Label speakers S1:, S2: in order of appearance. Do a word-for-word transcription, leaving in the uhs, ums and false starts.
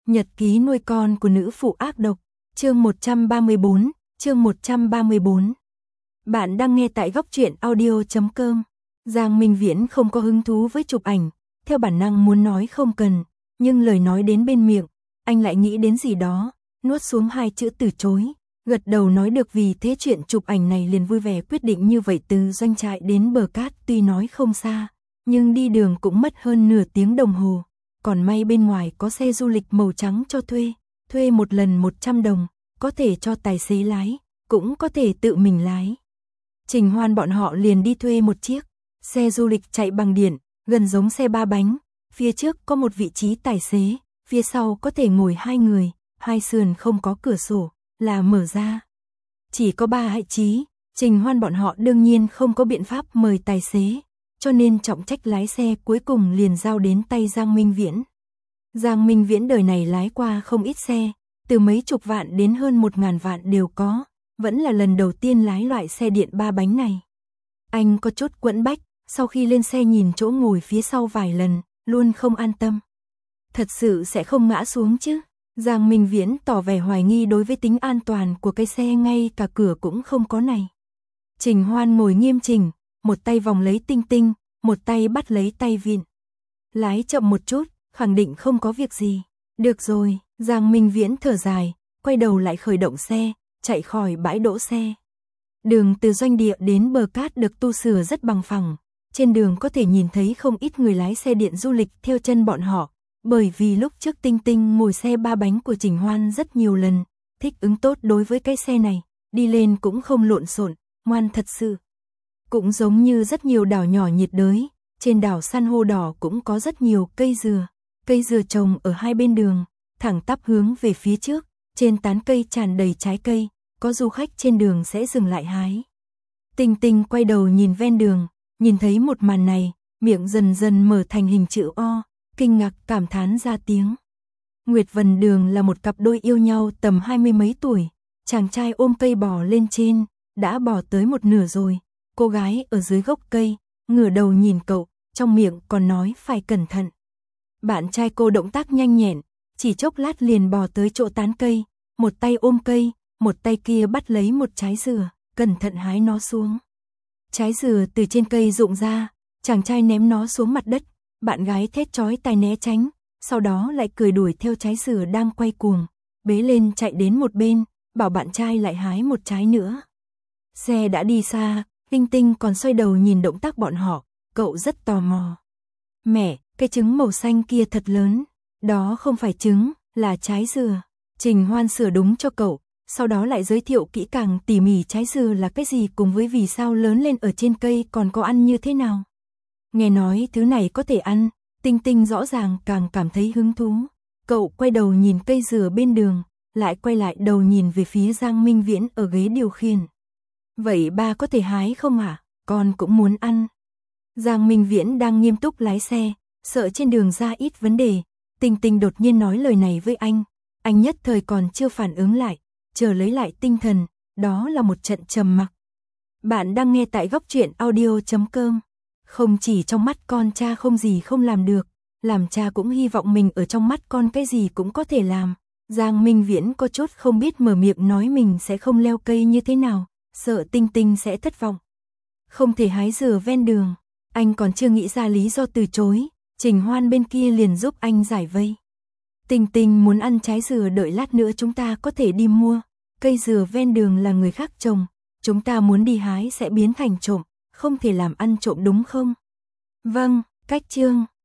S1: Nhật ký nuôi con của nữ phụ ác độc, chương một trăm ba mươi bốn, chương một trăm ba mươi bốn. Bạn đang nghe tại góc truyện audio chấm com. Giang Minh Viễn không có hứng thú với chụp ảnh, theo bản năng muốn nói không cần, nhưng lời nói đến bên miệng, anh lại nghĩ đến gì đó, nuốt xuống hai chữ từ chối, gật đầu nói được. Vì thế chuyện chụp ảnh này liền vui vẻ quyết định như vậy. Từ doanh trại đến bờ cát tuy nói không xa, nhưng đi đường cũng mất hơn nửa tiếng đồng hồ. Còn may bên ngoài có xe du lịch màu trắng cho thuê, thuê một lần một trăm đồng, có thể cho tài xế lái, cũng có thể tự mình lái. Trình Hoan bọn họ liền đi thuê một chiếc xe du lịch chạy bằng điện, gần giống xe ba bánh, phía trước có một vị trí tài xế, phía sau có thể ngồi hai người, hai sườn không có cửa sổ, là mở ra. Chỉ có ba vị trí, Trình Hoan bọn họ đương nhiên không có biện pháp mời tài xế, cho nên trọng trách lái xe cuối cùng liền giao đến tay Giang Minh Viễn. Giang Minh Viễn đời này lái qua không ít xe, từ mấy chục vạn đến hơn một ngàn vạn đều có, vẫn là lần đầu tiên lái loại xe điện ba bánh này. Anh có chút quẫn bách, sau khi lên xe nhìn chỗ ngồi phía sau vài lần, luôn không an tâm. Thật sự sẽ không ngã xuống chứ? Giang Minh Viễn tỏ vẻ hoài nghi đối với tính an toàn của cái xe, ngay cả cửa cũng không có này. Trình Hoan ngồi nghiêm chỉnh, một tay vòng lấy Tinh Tinh, một tay bắt lấy tay vịn. Lái chậm một chút, khẳng định không có việc gì. Được rồi, Giang Minh Viễn thở dài, quay đầu lại khởi động xe, chạy khỏi bãi đỗ xe. Đường từ doanh địa đến bờ cát được tu sửa rất bằng phẳng, trên đường có thể nhìn thấy không ít người lái xe điện du lịch theo chân bọn họ, bởi vì lúc trước Tinh Tinh ngồi xe ba bánh của Trình Hoan rất nhiều lần, thích ứng tốt đối với cái xe này, đi lên cũng không lộn xộn, ngoan thật sự. Cũng giống như rất nhiều đảo nhỏ nhiệt đới, trên đảo san hô đỏ cũng có rất nhiều cây dừa, cây dừa trồng ở hai bên đường, thẳng tắp hướng về phía trước, trên tán cây tràn đầy trái cây, có du khách trên đường sẽ dừng lại hái. Tinh Tinh quay đầu nhìn ven đường, nhìn thấy một màn này, miệng dần dần mở thành hình chữ O, kinh ngạc cảm thán ra tiếng. Nguyệt Vân Đường là một cặp đôi yêu nhau tầm hai mươi mấy tuổi, chàng trai ôm cây bò lên trên, đã bò tới một nửa rồi. Cô gái ở dưới gốc cây, ngửa đầu nhìn cậu, trong miệng còn nói phải cẩn thận. Bạn trai cô động tác nhanh nhẹn, chỉ chốc lát liền bò tới chỗ tán cây, một tay ôm cây, một tay kia bắt lấy một trái dừa, cẩn thận hái nó xuống. Trái dừa từ trên cây rụng ra, chàng trai ném nó xuống mặt đất, bạn gái thét chói tai né tránh, sau đó lại cười đuổi theo trái dừa đang quay cuồng, bế lên chạy đến một bên, bảo bạn trai lại hái một trái nữa. Xe đã đi xa, Tinh Tinh còn xoay đầu nhìn động tác bọn họ, cậu rất tò mò. Mẹ, cái trứng màu xanh kia thật lớn, đó không phải trứng, là trái dừa. Trình Hoan sửa đúng cho cậu, sau đó lại giới thiệu kỹ càng tỉ mỉ trái dừa là cái gì cùng với vì sao lớn lên ở trên cây còn có ăn như thế nào. Nghe nói thứ này có thể ăn, Tinh Tinh rõ ràng càng cảm thấy hứng thú. Cậu quay đầu nhìn cây dừa bên đường, lại quay lại đầu nhìn về phía Giang Minh Viễn ở ghế điều khiển. Vậy ba có thể hái không hả? Con cũng muốn ăn. Giang Minh Viễn đang nghiêm túc lái xe, sợ trên đường ra ít vấn đề. Tinh Tinh đột nhiên nói lời này với anh. Anh nhất thời còn chưa phản ứng lại, chờ lấy lại tinh thần, đó là một trận trầm mặc. Bạn đang nghe tại góc truyện audio chấm com. Không chỉ trong mắt con cha không gì không làm được, làm cha cũng hy vọng mình ở trong mắt con cái gì cũng có thể làm. Giang Minh Viễn có chút không biết mở miệng nói mình sẽ không leo cây như thế nào, sợ Tinh Tinh sẽ thất vọng. Không thể hái dừa ven đường, anh còn chưa nghĩ ra lý do từ chối, Trình Hoan bên kia liền giúp anh giải vây. Tinh Tinh muốn ăn trái dừa, đợi lát nữa chúng ta có thể đi mua, cây dừa ven đường là người khác trồng, chúng ta muốn đi hái sẽ biến thành trộm, không thể làm ăn trộm đúng không? Vâng, cách chương.